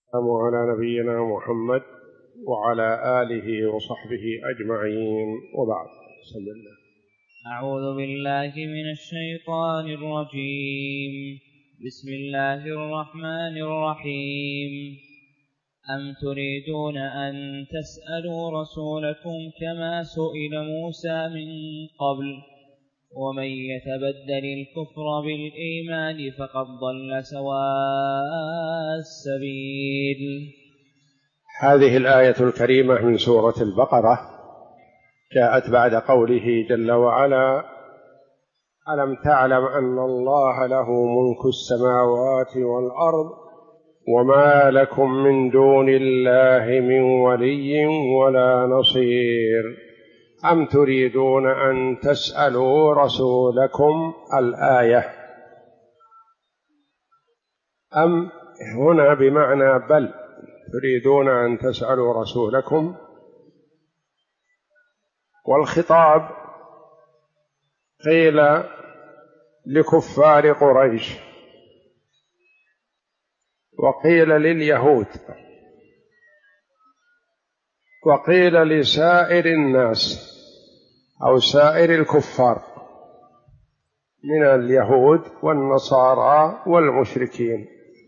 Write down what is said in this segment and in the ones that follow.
على نبينا محمد وعلى آله وصحبه أجمعين، وبعد. بسم الله. أعوذ بالله من الشيطان الرجيم. بسم الله الرحمن الرحيم. أم تريدون أن تسألوا رسولكم كما سئل موسى من قبل ومن يتبدل الكفر بالإيمان فقد ضل سواء السبيل. هذه الآية الكريمة من سورة البقرة جاءت بعد قوله جل وعلا: ألم تعلم أن الله له ملك السماوات والأرض وما لكم من دون الله من ولي ولا نصير أم تريدون أن تسألوا رسولكم. الآية أم هنا بمعنى بل، تريدون أن تسألوا رسولكم، والخطاب قيل لكفار قريش وقيل لليهود وقيل لسائر الناس أو سائر الكفار من اليهود والنصارى والمشركين.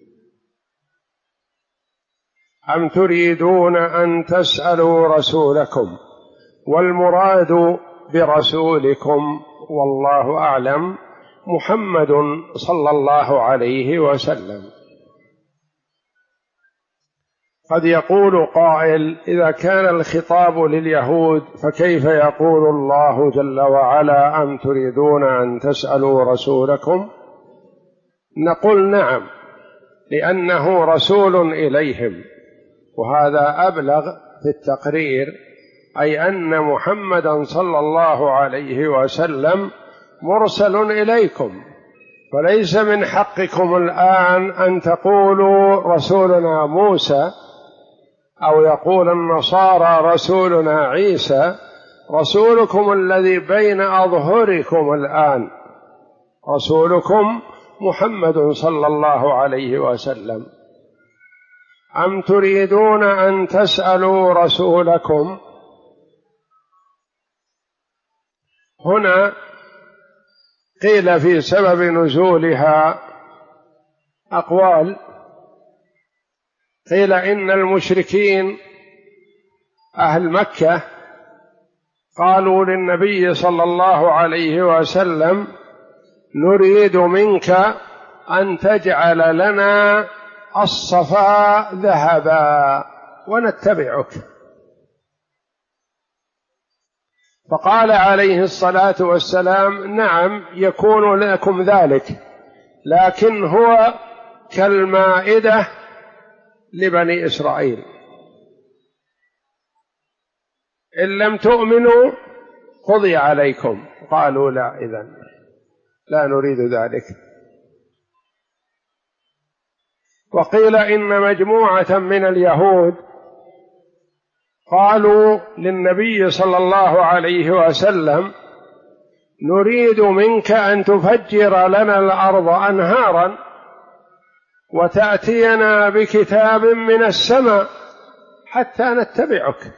أم تريدون أن تسألوا رسولكم، والمراد برسولكم والله أعلم محمد صلى الله عليه وسلم. قد يقول قائل: إذا كان الخطاب لليهود فكيف يقول الله جل وعلا أم تريدون أن تسألوا رسولكم؟ نقول نعم، لأنه رسول إليهم، وهذا أبلغ في التقرير، أي أن محمدا صلى الله عليه وسلم مرسل إليكم، فليس من حقكم الآن أن تقولوا رسولنا موسى أو يقول النصارى رسولنا عيسى. رسولكم الذي بين أظهركم الآن رسولكم محمد صلى الله عليه وسلم. أم تريدون أن تسألوا رسولكم، هنا قيل في سبب نزولها أقوال. قيل إن المشركين أهل مكة قالوا للنبي صلى الله عليه وسلم: نريد منك أن تجعل لنا الصفا ذهبا ونتبعك. فقال عليه الصلاة والسلام: نعم، يكون لكم ذلك، لكن هو كالمائدة لبني إسرائيل، إن لم تؤمنوا قضي عليكم. قالوا: لا، إذن لا نريد ذلك. وقيل إن مجموعة من اليهود قالوا للنبي صلى الله عليه وسلم: نريد منك أن تفجر لنا الأرض أنهارا وتأتينا بكتاب من السماء حتى نتبعك.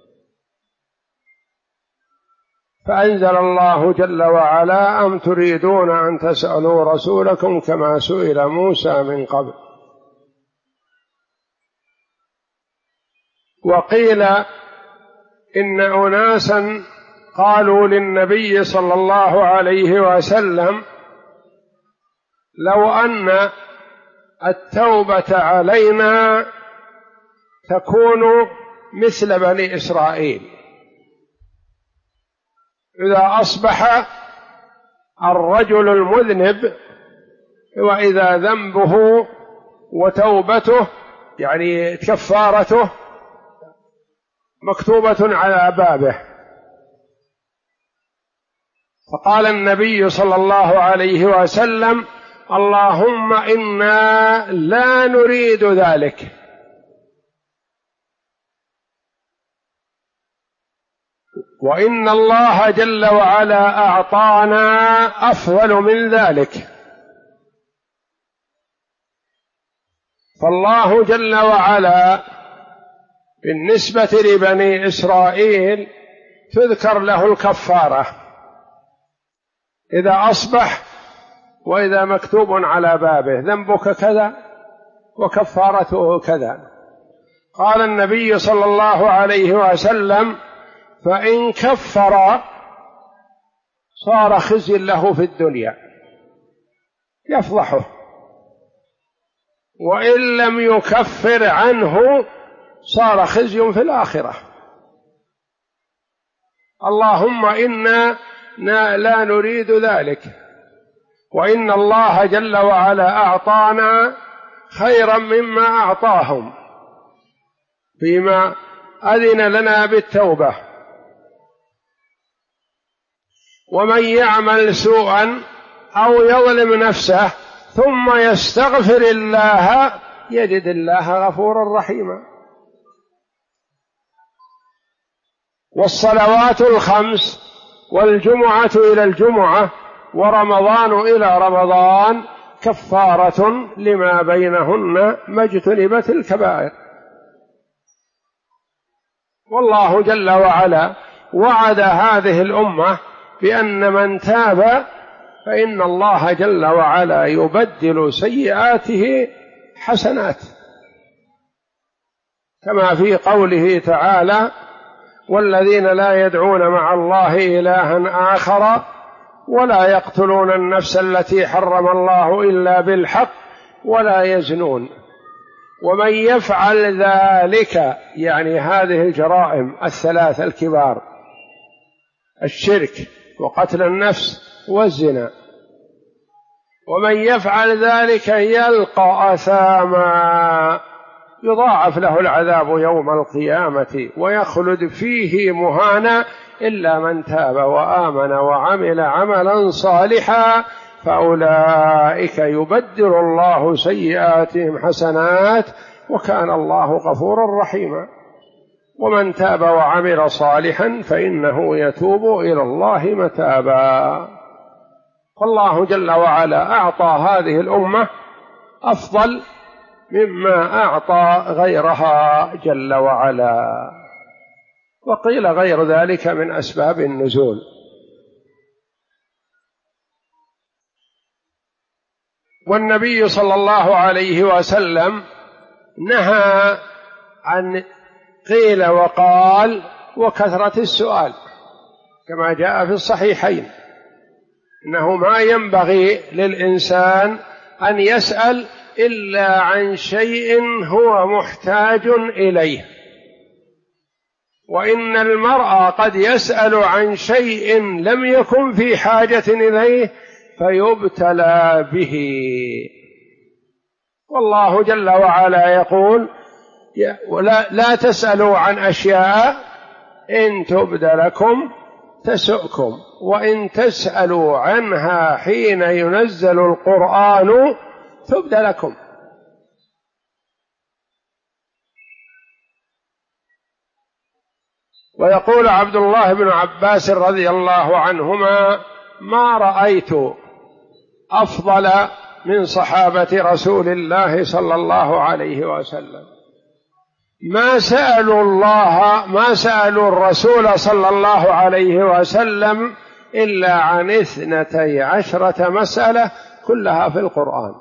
فأنزل الله جل وعلا: أم تريدون أن تسألوا رسولكم كما سئل موسى من قبل. وقيل إن أناسا قالوا للنبي صلى الله عليه وسلم: لو أن التوبة علينا تكون مثل بني إسرائيل، إذا أصبح الرجل المذنب وإذا ذنبه وتوبته يعني كفارته مكتوبة على بابه. فقال النبي صلى الله عليه وسلم: اللهم إنا لا نريد ذلك، وإن الله جل وعلا أعطانا أفضل من ذلك. فالله جل وعلا بالنسبة لبني إسرائيل تذكر له الكفارة إذا أصبح وإذا مكتوب على بابه ذنبك كذا وكفارته كذا. قال النبي صلى الله عليه وسلم: فإن كفر صار خزي له في الدنيا يفضحه، وإن لم يكفر عنه صار خزي في الآخرة. اللهم إنا لا نريد ذلك، وإن الله جل وعلا أعطانا خيرا مما أعطاهم فيما أذن لنا بالتوبة. ومن يعمل سوءا أو يظلم نفسه ثم يستغفر الله يجد الله غفورا رحيما. والصلوات الخمس والجمعة إلى الجمعة ورمضان إلى رمضان كفارة لما بينهن ما اجتنبت الكبائر. والله جل وعلا وعد هذه الأمة بأن من تاب فإن الله جل وعلا يبدل سيئاته حسنات، كما في قوله تعالى: والذين لا يدعون مع الله إلها آخر ولا يقتلون النفس التي حرم الله إلا بالحق ولا يزنون ومن يفعل ذلك، يعني هذه الجرائم الثلاث الكبار: الشرك وقتل النفس والزنا، ومن يفعل ذلك يلقى أثاما يضاعف له العذاب يوم القيامة ويخلد فيه مهانا إلا من تاب وآمن وعمل عملا صالحا فأولئك يبدل الله سيئاتهم حسنات وكان الله غفورا رحيما. ومن تاب وعمل صالحا فإنه يتوب إلى الله متابا. فالله جل وعلا أعطى هذه الأمة أفضل مما أعطى غيرها جل وعلا، وقيل غير ذلك من أسباب النزول. والنبي صلى الله عليه وسلم نهى عن قيل وقال وكثرة السؤال، كما جاء في الصحيحين إنه ما ينبغي للإنسان أن يسأل إلا عن شيء هو محتاج إليه، وإن المرء قد يسأل عن شيء لم يكن في حاجة إليه فيبتلى به. والله جل وعلا يقول: لا تسألوا عن أشياء إن تبد لكم تسؤكم وإن تسألوا عنها حين ينزل القرآن تبد لكم. ويقول عبد الله بن عباس رضي الله عنهما: ما رأيت أفضل من صحابة رسول الله صلى الله عليه وسلم، ما سألوا الرسول صلى الله عليه وسلم إلا عن 12 مسألة كلها في القرآن.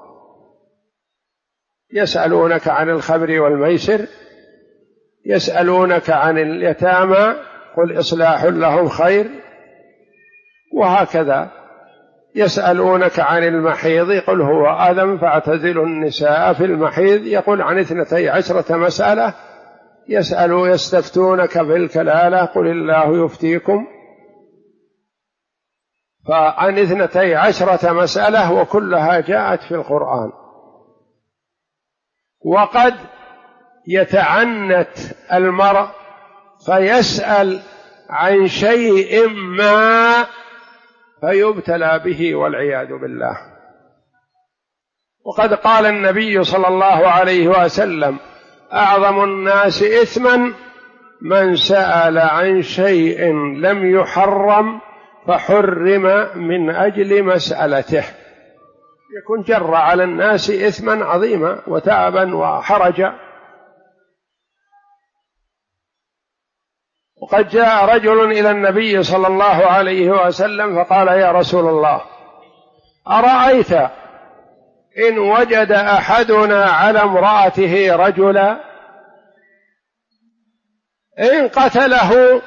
يسألونك عن الخمر والميسر، يسألونك عن اليتامى قل إصلاح لهم خير، وهكذا يسألونك عن المحيض قل هو أذى فاعتزلوا النساء في المحيض، يقول عن 12 مسألة. يستفتونك في الكلالة قل الله يفتيكم، فعن 12 مسألة وكلها جاءت في القرآن. وقد يتعنت المرء فيسأل عن شيء ما فيبتلى به والعياذ بالله. وقد قال النبي صلى الله عليه وسلم: أعظم الناس إثما من سأل عن شيء لم يحرم فحرم من أجل مسألته. يكون جر على الناس إثما عظيما وتعبا وحرجا. وقد جاء رجل إلى النبي صلى الله عليه وسلم فقال: يا رسول الله، أرأيت إن وجد أحدنا على امرأته رجلا إن قتله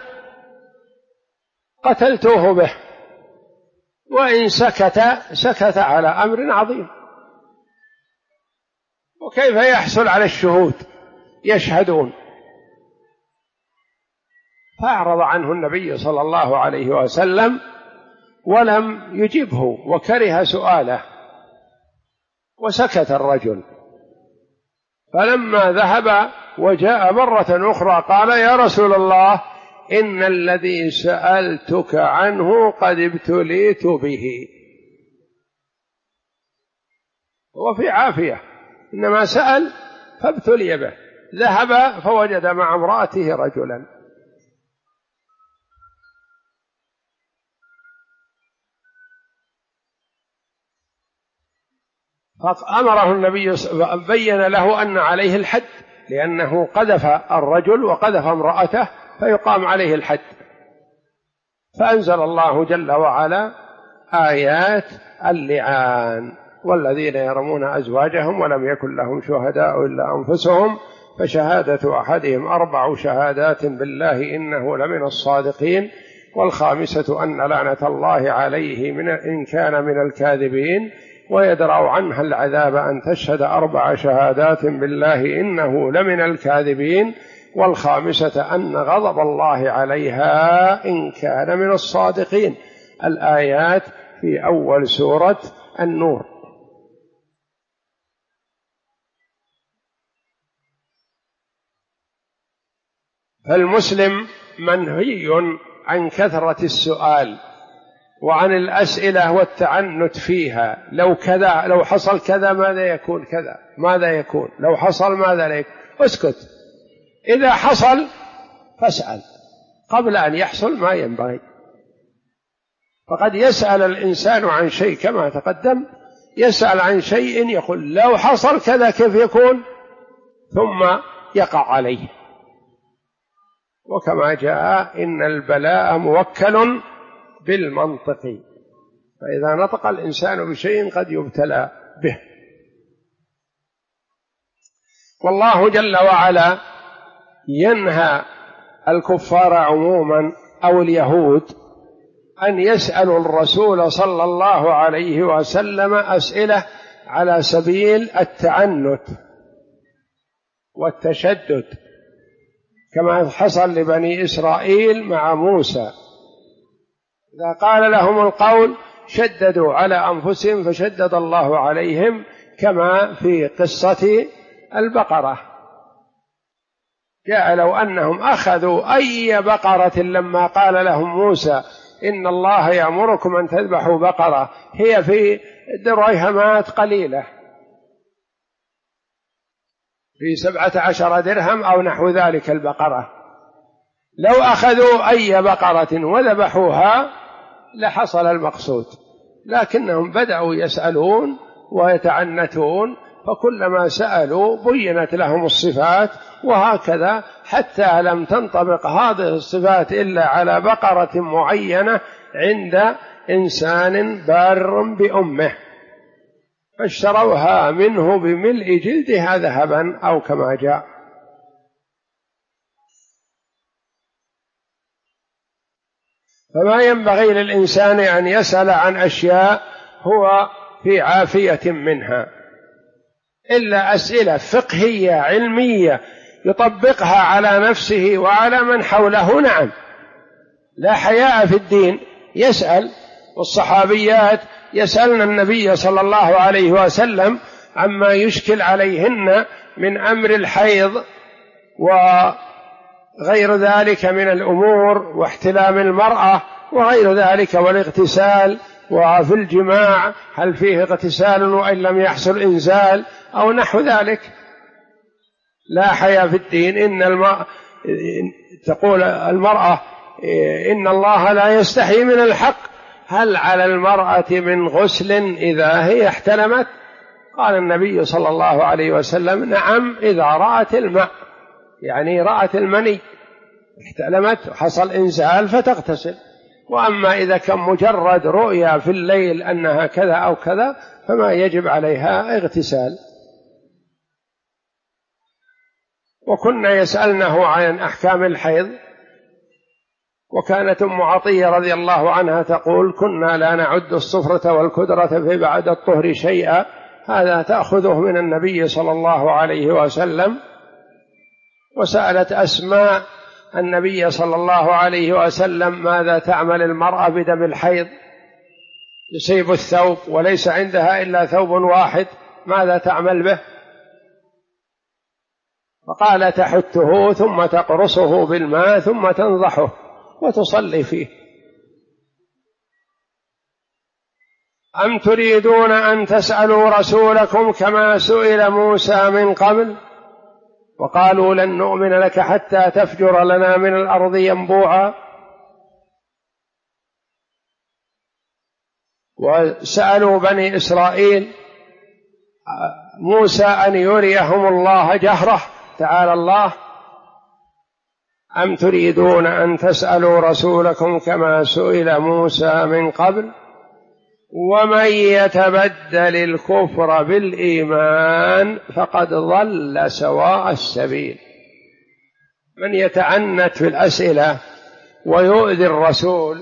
قتلته به، وإن سكت على أمر عظيم، وكيف يحصل على الشهود يشهدون؟ فأعرض عنه النبي صلى الله عليه وسلم ولم يجبه وكره سؤاله، وسكت الرجل. فلما ذهب وجاء مرة أخرى قال: يا رسول الله، إن الذي سألتك عنه قد ابتليت به. هو في عافية، إنما سأل فابتلي به. ذهب فوجد مع امرأته رجلا. فأمره النبي، بين له أن عليه الحد، لأنه قذف الرجل وقذف امرأته فيقام عليه الحد. فأنزل الله جل وعلا آيات اللعان: والذين يرمون أزواجهم ولم يكن لهم شهداء إلا أنفسهم فشهادة أحدهم 4 شهادات بالله إنه لمن الصادقين، والخامسة أن لعنة الله عليه إن كان من الكاذبين، ويدرأ عنها العذاب أن تشهد 4 شهادات بالله إنه لمن الكاذبين، والخامسة أن غضب الله عليها إن كان من الصادقين. الآيات في أول سورة النور. فالمسلم منهي عن كثرة السؤال وعن الأسئلة والتعنت فيها. لو كذا، لو حصل كذا ماذا يكون كذا، ماذا يكون لو حصل ماذا لا يكون. اسكت، إذا حصل فاسأل قبل أن يحصل ما ينبغي. فقد يسأل الإنسان عن شيء كما تقدم، يسأل عن شيء يقول لو حصل كذا كيف يكون، ثم يقع عليه. وكما جاء إن البلاء موكل بالمنطق، فإذا نطق الإنسان بشيء قد يبتلى به. والله جل وعلا ينهى الكفار عموما أو اليهود أن يسألوا الرسول صلى الله عليه وسلم أسئلة على سبيل التعنت والتشدد، كما حصل لبني إسرائيل مع موسى. إذا قال لهم القول شددوا على أنفسهم فشدد الله عليهم، كما في قصة البقرة. جاء لو أنهم أخذوا أي بقرة لما قال لهم موسى إن الله يأمركم أن تذبحوا بقرة هي في درهمات قليلة، في 17 درهم أو نحو ذلك البقرة، لو أخذوا أي بقرة وذبحوها لحصل المقصود، لكنهم بدأوا يسألون ويتعنتون، فكلما سألوا بينت لهم الصفات، وهكذا حتى لم تنطبق هذه الصفات إلا على بقرة معينة عند إنسان بار بأمه، فاشتروها منه بملء جلدها ذهبا أو كما جاء. فما ينبغي للإنسان أن يسأل عن أشياء هو في عافية منها، إلا أسئلة فقهية علمية يطبقها على نفسه وعلى من حوله، نعم، لا حياء في الدين، يسأل. والصحابيات يسألن النبي صلى الله عليه وسلم عما يشكل عليهن من أمر الحيض وغير ذلك من الأمور، واحتلام المرأة وغير ذلك، والاغتسال، وفي الجماع هل فيه اغتسال وإن لم يحصل إنزال أو نحو ذلك. لا حياء في الدين. تقول المرأة إن الله لا يستحي من الحق، هل على المرأة من غسل إذا هي احتلمت؟ قال النبي صلى الله عليه وسلم نعم إذا رأت الماء، يعني رأت المني احتلمت وحصل إنزال فتغتسل. وأما إذا كان مجرد رؤيا في الليل أنها كذا أو كذا فما يجب عليها اغتسال. وكنا يسألنه عن أحكام الحيض، وكانت أم عطية رضي الله عنها تقول كنا لا نعد الصفرة والكدرة في بعد الطهر شيئا، هذا تأخذه من النبي صلى الله عليه وسلم. وسألت أسماء النبي صلى الله عليه وسلم ماذا تعمل المرأة بدم الحيض؟ يصيب الثوب وليس عندها إلا ثوب واحد، ماذا تعمل به؟ فقال تحته ثم تقرصه بالماء ثم تنضحه وتصلي فيه. أم تريدون أن تسألوا رسولكم كما سئل موسى من قبل وقالوا لن نؤمن لك حتى تفجر لنا من الأرض ينبوعا؟ وسألوا بني إسرائيل موسى أن يريهم الله جهرة، تعالى الله. أم تريدون أن تسألوا رسولكم كما سئل موسى من قبل ومن يتبدل الكفر بالإيمان فقد ضل سواء السبيل. من يتعنت في الأسئلة ويؤذي الرسول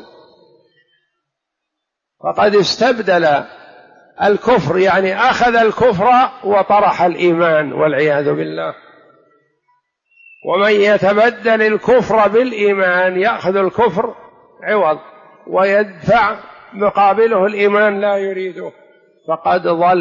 فقد استبدل الكفر، يعني أخذ الكفر وطرح الإيمان والعياذ بالله. ومن يتبدل الكفر بالإيمان يأخذ الكفر عوض ويدفع مقابله الإيمان لا يريده، فقد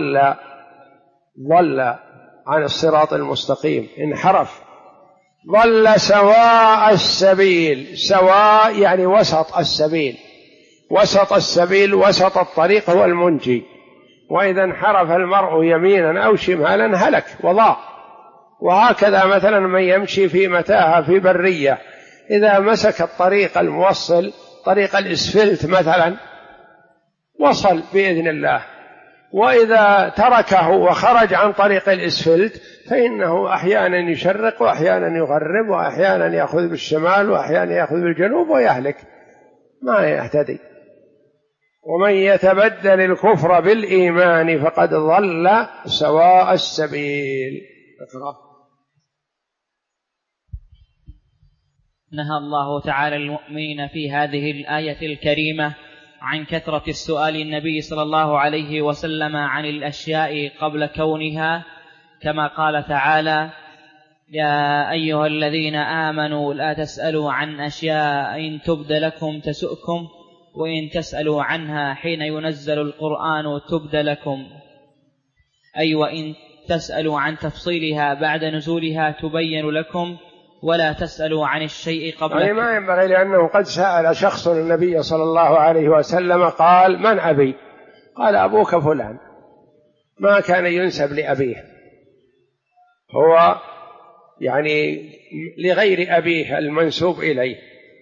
ضل عن الصراط المستقيم، انحرف، ضل سواء السبيل. سواء يعني وسط السبيل، وسط السبيل وسط الطريق هو المنجي. وإذا انحرف المرء يمينا أو شمالا هلك وضاع. وهكذا مثلا من يمشي في متاهة في برية إذا مسك الطريق الموصل طريق الإسفلت مثلا وصل بإذن الله، وإذا تركه وخرج عن طريق الإسفلت فإنه أحيانا يشرق وأحيانا يغرب وأحيانا يأخذ بالشمال وأحيانا يأخذ بالجنوب ويهلك، ما يهتدي. ومن يتبدل الكفر بالإيمان فقد ضل سواء السبيل. نهى الله تعالى المؤمنين في هذه الآية الكريمة عن كثرة السؤال النبي صلى الله عليه وسلم عن الأشياء قبل كونها، كما قال تعالى: يا أيها الذين آمنوا لا تسألوا عن أشياء إن تبد لكم تسؤكم وإن تسألوا عنها حين ينزل القرآن تبد لكم، أي وإن تسألوا عن تفصيلها بعد نزولها تبين لكم، ولا تسألوا عن الشيء قبل. يعني ما ينبغي، لأنه قد سأل شخص النبي صلى الله عليه وسلم قال: من أبي؟ قال: أبوك فلان. ما كان ينسب لأبيه، هو يعني لغير أبيه المنسوب إليه.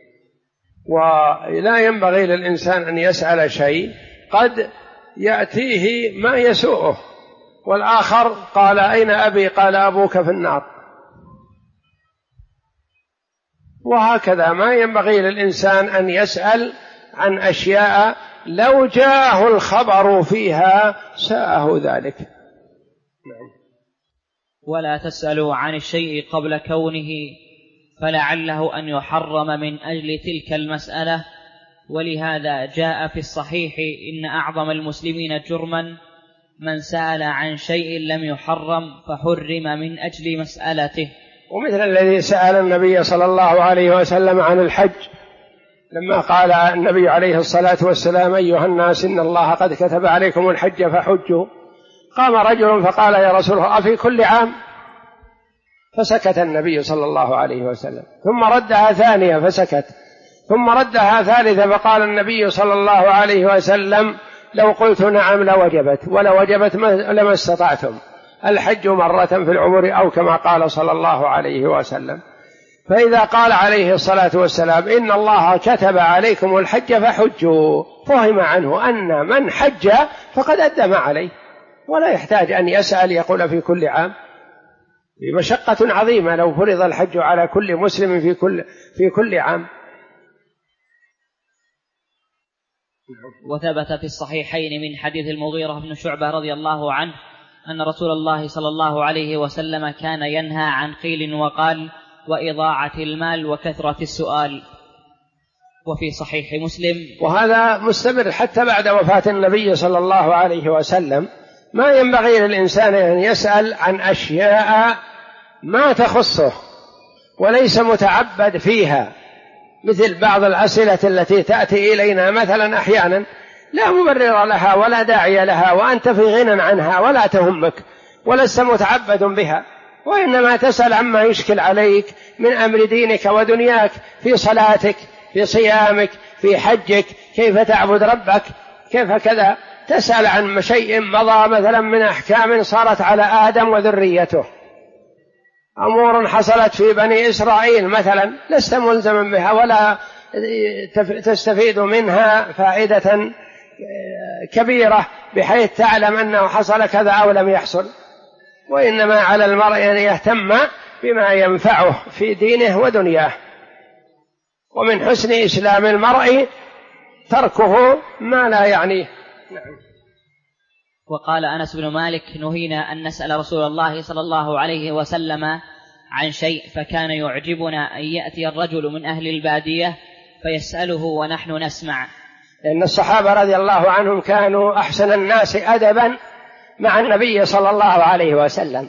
ولا ينبغي للإنسان أن يسأل شيء قد يأتيه ما يسوءه، والآخر قال: أين أبي؟ قال: أبوك في النار. وهكذا ما ينبغي للإنسان أن يسأل عن أشياء لو جاءه الخبر فيها ساءه ذلك. ولا تسألوا عن الشيء قبل كونه، فلعله أن يحرم من أجل تلك المسألة. ولهذا جاء في الصحيح: إن أعظم المسلمين جرما من سأل عن شيء لم يحرم فحرم من أجل مسألته. ومثل الذي سأل النبي صلى الله عليه وسلم عن الحج لما قال النبي عليه الصلاة والسلام: أيها الناس إن الله قد كتب عليكم الحج فحجوا. قام رجل فقال: يا رسول الله أفي كل عام؟ فسكت النبي صلى الله عليه وسلم، ثم ردها ثانية فسكت، ثم ردها ثالثة فقال النبي صلى الله عليه وسلم: لو قلت نعم لوجبت، ولو وجبت لما استطعتم، الحج مرة في العمر، أو كما قال صلى الله عليه وسلم. فإذا قال عليه الصلاة والسلام إن الله كتب عليكم الحج فحجوا، فهم عنه أن من حج فقد أدى ما عليه، ولا يحتاج أن يسأل يقول في كل عام. بمشقة عظيمة لو فرض الحج على كل مسلم في كل عام. وثبت في الصحيحين من حديث المغيرة بن شعبة رضي الله عنه أن رسول الله صلى الله عليه وسلم كان ينهى عن قيل وقال وإضاعة المال وكثرة السؤال. وفي صحيح مسلم، وهذا مستمر حتى بعد وفاة النبي صلى الله عليه وسلم، ما ينبغي للإنسان أن يسأل عن أشياء ما تخصه وليس متعبد فيها، مثل بعض الأسئلة التي تأتي إلينا مثلا أحيانا لا مبرر لها ولا داعي لها وأنت في غنى عنها ولا تهمك ولست متعبد بها، وإنما تسأل عما يشكل عليك من أمر دينك ودنياك، في صلاتك، في صيامك، في حجك، كيف تعبد ربك، كيف كذا. تسأل عن شيء مضى مثلا من أحكام صارت على آدم وذريته، أمور حصلت في بني إسرائيل مثلا لست ملزما بها ولا تستفيد منها فائدة كبيرة بحيث تعلم أنه حصل كذا أو لم يحصل، وإنما على المرء أن يهتم بما ينفعه في دينه ودنياه. ومن حسن إسلام المرء تركه ما لا يعنيه. نعم. وقال أنس بن مالك نهينا أن نسأل رسول الله صلى الله عليه وسلم عن شيء فكان يعجبنا أن يأتي الرجل من أهل البادية فيسأله ونحن نسمع. لأن الصحابة رضي الله عنهم كانوا أحسن الناس أدبا مع النبي صلى الله عليه وسلم،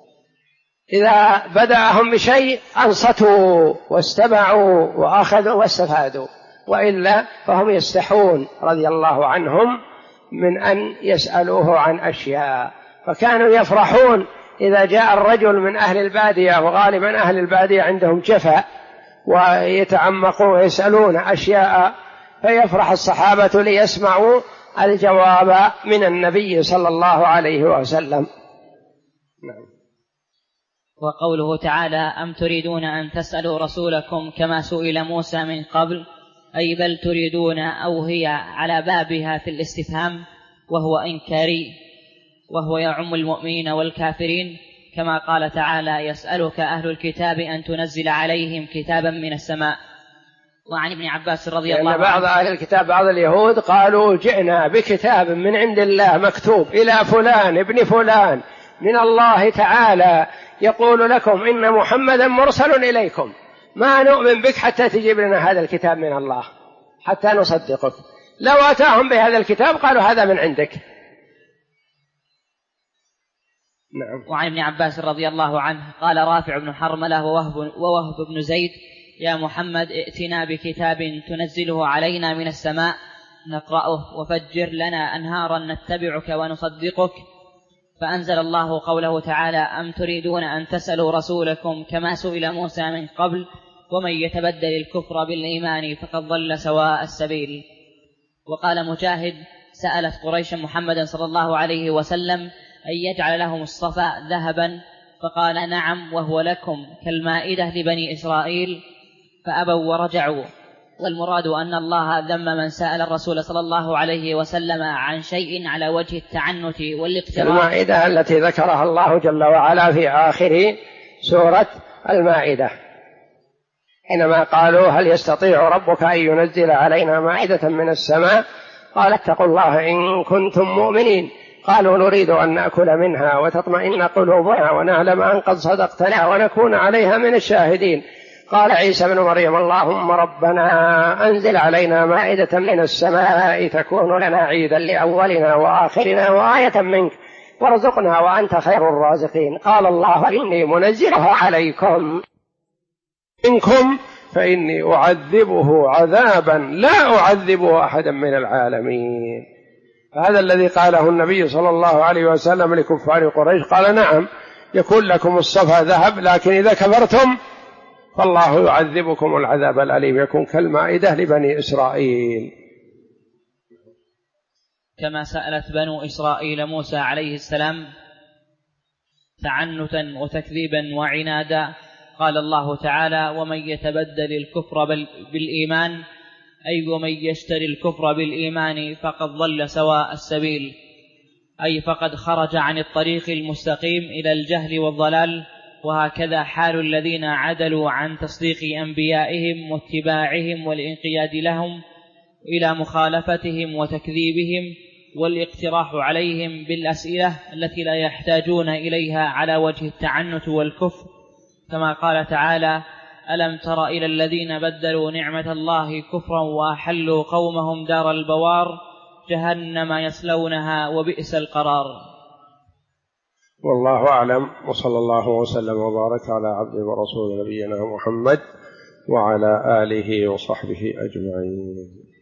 إذا بدأهم بشيء أنصتوا واستمعوا وأخذوا واستفادوا، وإلا فهم يستحون رضي الله عنهم من أن يسألوه عن أشياء. فكانوا يفرحون إذا جاء الرجل من أهل البادية، وغالبا أهل البادية عندهم جفاء ويتعمقون ويسألون أشياء، فيفرح الصحابة ليسمعوا الجواب من النبي صلى الله عليه وسلم. نعم. وقوله تعالى أم تريدون أن تسألوا رسولكم كما سئل موسى من قبل، أي بل تريدون، أو هي على بابها في الاستفهام وهو إنكاري، وهو يعم المؤمنين والكافرين، كما قال تعالى يسألك أهل الكتاب أن تنزل عليهم كتابا من السماء. وعن ابن عباس رضي الله عنه بعض أهل الكتاب بعض اليهود قالوا جئنا بكتاب من عند الله مكتوب إلى فلان ابن فلان من الله تعالى يقول لكم إن محمدا مرسل إليكم، ما نؤمن بك حتى تجيب لنا هذا الكتاب من الله حتى نصدقك. لو أتاهم بهذا الكتاب قالوا هذا من عندك. نعم. وعن ابن عباس رضي الله عنه قال رافع بن حرملة ووهب بن زيد يا محمد ائتنا بكتاب تنزله علينا من السماء نقرأه وفجر لنا أنهارا نتبعك ونصدقك. فأنزل الله قوله تعالى أم تريدون أن تسألوا رسولكم كما سئل موسى من قبل ومن يتبدل الكفر بالإيمان فقد ضل سواء السبيل. وقال مجاهد سألت قريش محمدا صلى الله عليه وسلم أن يجعل لهم الصفا ذهبا، فقال نعم وهو لكم كالمائدة لبني إسرائيل، فأبوا ورجعوا. والمراد أن الله ذم من سأل الرسول صلى الله عليه وسلم عن شيء على وجه التعنت والاقتراح، المائدة التي ذكرها الله جل وعلا في آخر سورة المائدة حينما قالوا هل يستطيع ربك أن ينزل علينا مائدة من السماء، قال اتقوا الله إن كنتم مؤمنين. قالوا نريد أن نأكل منها وتطمئن قلوبنا ونعلم أن قد صدقتنا ونكون عليها من الشاهدين. قال عيسى بن مريم اللهم ربنا أنزل علينا مائدة من السماء تكون لنا عيدا لأولنا وآخرنا وآية منك وارزقنا وأنت خير الرازقين. قال الله إني منزلها عليكم منكم فإني أعذبه عذابا لا أعذبه أحدا من العالمين. هذا الذي قاله النبي صلى الله عليه وسلم لكفار قريش، قال نعم يكون لكم الصفا ذهب، لكن إذا كفرتم فالله يعذبكم العذاب الأليم يكون كالمائدة لبني إسرائيل. كما سألت بنو إسرائيل موسى عليه السلام تعنتا وتكذيبا وعنادا، قال الله تعالى: ومن يتبدل الكفر بالإيمان، أي ومن يشتري الكفر بالإيمان فقد ضل سواء السبيل، أي فقد خرج عن الطريق المستقيم إلى الجهل والضلال. وهكذا حال الذين عدلوا عن تصديق أنبيائهم واتباعهم والانقياد لهم إلى مخالفتهم وتكذيبهم والاقتراح عليهم بالأسئلة التي لا يحتاجون إليها على وجه التعنت والكفر، كما قال تعالى: ألم تر إلى الذين بدلوا نعمة الله كفرا وأحلوا قومهم دار البوار جهنم يصلونها وبئس القرار. والله أعلم، وصلى الله وسلم وبارك على عبده ورسوله نبينا محمد وعلى آله وصحبه أجمعين.